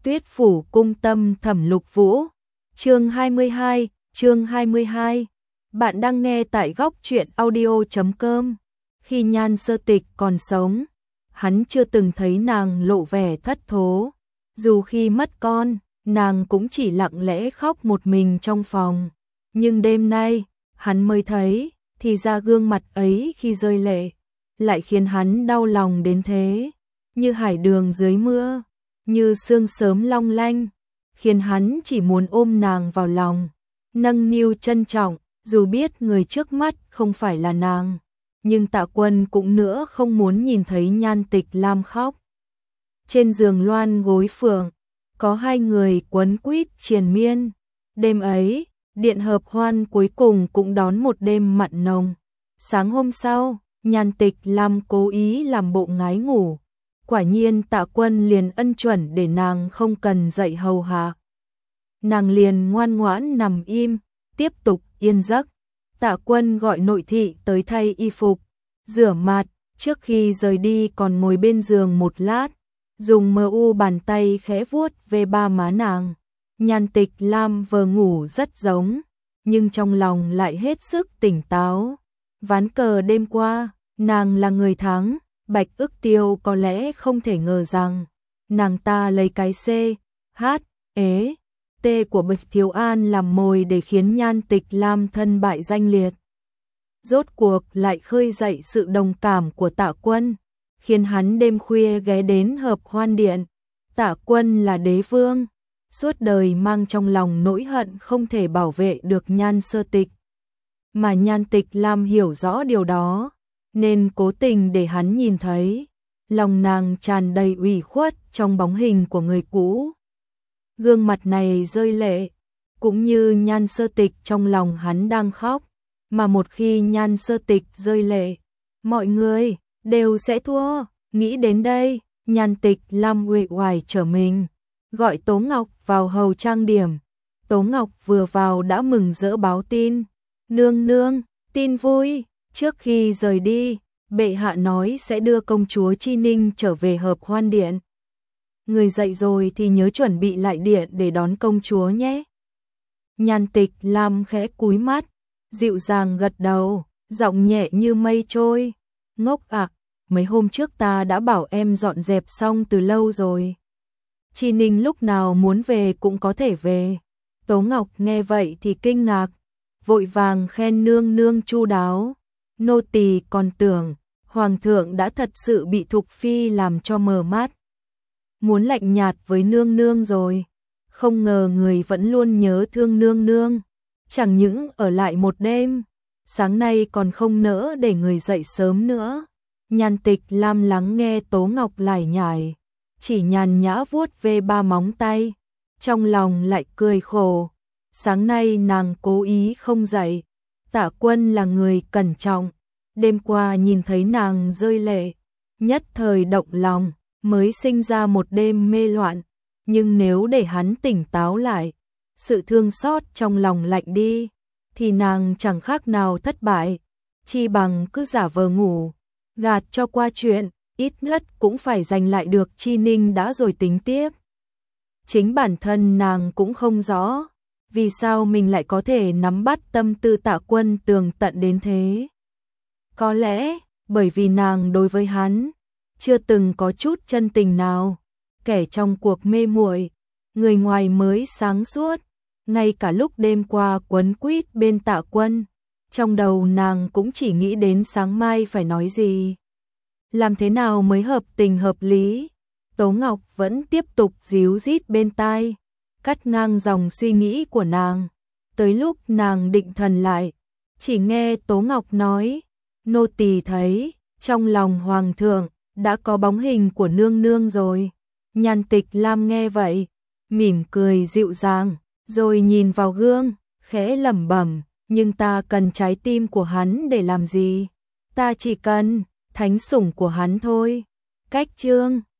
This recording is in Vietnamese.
Tuyết phủ cung tâm Thẩm Lục Vũ. Chương 22. Bạn đang nghe tại góc truyện audio.com. Khi Nhan Sơ Tịch còn sống, hắn chưa từng thấy nàng lộ vẻ thất thố. Dù khi mất con, nàng cũng chỉ lặng lẽ khóc một mình trong phòng. Nhưng đêm nay, hắn mới thấy, thì ra gương mặt ấy khi rơi lệ, lại khiến hắn đau lòng đến thế. Như hải đường dưới mưa, như sương sớm long lanh, khiến hắn chỉ muốn ôm nàng vào lòng, nâng niu trân trọng, dù biết người trước mắt không phải là nàng. Nhưng Tạ Quân cũng nữa không muốn nhìn thấy Nhan Tịch Lam khóc. Trên giường loan gối phượng, có hai người quấn quýt triền miên. Đêm ấy, điện hợp hoan cuối cùng cũng đón một đêm mặn nồng. Sáng hôm sau, Nhan Tịch Lam cố ý làm bộ ngái ngủ. Quả nhiên Tạ Quân liền ân chuẩn để nàng không cần dậy hầu hạ. Nàng liền ngoan ngoãn nằm im, tiếp tục yên giấc. Tạ Quân gọi nội thị tới thay y phục, rửa mặt, trước khi rời đi còn ngồi bên giường một lát, dùng bàn tay khẽ vuốt về ba má nàng. Nhan Tịch Lam vừa ngủ rất giống, nhưng trong lòng lại hết sức tỉnh táo. Ván cờ đêm qua, nàng là người thắng. Bạch Ức Tiêu có lẽ không thể ngờ rằng nàng ta lấy cái T của Bạch Thiếu An làm mồi để khiến Nhan Tịch Lam thân bại danh liệt. Rốt cuộc lại khơi dậy sự đồng cảm của Tạ Quân, khiến hắn đêm khuya ghé đến hợp hoan điện. Tạ Quân là đế vương, suốt đời mang trong lòng nỗi hận không thể bảo vệ được Nhan Sơ Tịch. Mà Nhan Tịch Lam hiểu rõ điều đó, nên cố tình để hắn nhìn thấy. Lòng nàng tràn đầy ủy khuất trong bóng hình của người cũ. Gương mặt này rơi lệ, cũng như Nhan Sơ Tịch trong lòng hắn đang khóc. Mà một khi Nhan Sơ Tịch rơi lệ, mọi người đều sẽ thua. Nghĩ đến đây, Nhan Tịch Lam uể oải trở mình, gọi Tố Ngọc vào hầu trang điểm. Tố Ngọc vừa vào đã mừng rỡ báo tin. Nương nương, tin vui. Trước khi rời đi, bệ hạ nói sẽ đưa công chúa Chi Ninh trở về hợp hoan điện. Người dậy rồi thì nhớ chuẩn bị lại điện để đón công chúa nhé. Nhan Tịch Lam khẽ cúi mắt, dịu dàng gật đầu, giọng nhẹ như mây trôi. Ngốc ạ, mấy hôm trước ta đã bảo em dọn dẹp xong từ lâu rồi. Chi Ninh lúc nào muốn về cũng có thể về. Tố Ngọc nghe vậy thì kinh ngạc, vội vàng khen nương nương chu đáo. Nô tỳ còn tưởng hoàng thượng đã thật sự bị Thục Phi làm cho mờ mắt, muốn lạnh nhạt với nương nương rồi. Không ngờ người vẫn luôn nhớ thương nương nương, chẳng những ở lại một đêm, sáng nay còn không nỡ để người dậy sớm nữa. Nhan Tịch Lam lắng nghe Tố Ngọc lải nhải, chỉ nhàn nhã vuốt ve ba móng tay, trong lòng lại cười khổ. Sáng nay nàng cố ý không dậy. Tạ Quân là người cẩn trọng, đêm qua nhìn thấy nàng rơi lệ, nhất thời động lòng, mới sinh ra một đêm mê loạn. Nhưng nếu để hắn tỉnh táo lại, sự thương xót trong lòng lạnh đi, thì nàng chẳng khác nào thất bại. Chi bằng cứ giả vờ ngủ, gạt cho qua chuyện, ít nhất cũng phải giành lại được Chi Ninh đã rồi tính tiếp. Chính bản thân nàng cũng không rõ vì sao mình lại có thể nắm bắt tâm tư Tạ Quân tường tận đến thế. Có lẽ bởi vì nàng đối với hắn chưa từng có chút chân tình nào. Kẻ trong cuộc mê muội, người ngoài mới sáng suốt. Ngay cả lúc đêm qua quấn quýt bên Tạ Quân, trong đầu nàng cũng chỉ nghĩ đến sáng mai phải nói gì, làm thế nào mới hợp tình hợp lý. Tố Ngọc vẫn tiếp tục díu dít bên tai, cắt ngang dòng suy nghĩ của nàng. Tới lúc nàng định thần lại, chỉ nghe Tố Ngọc nói, nô tỳ thấy trong lòng hoàng thượng đã có bóng hình của nương nương rồi. Nhan Tịch Lam nghe vậy, mỉm cười dịu dàng, rồi nhìn vào gương, khẽ lẩm bẩm, nhưng ta cần trái tim của hắn để làm gì? Ta chỉ cần thánh sủng của hắn thôi. Cách chương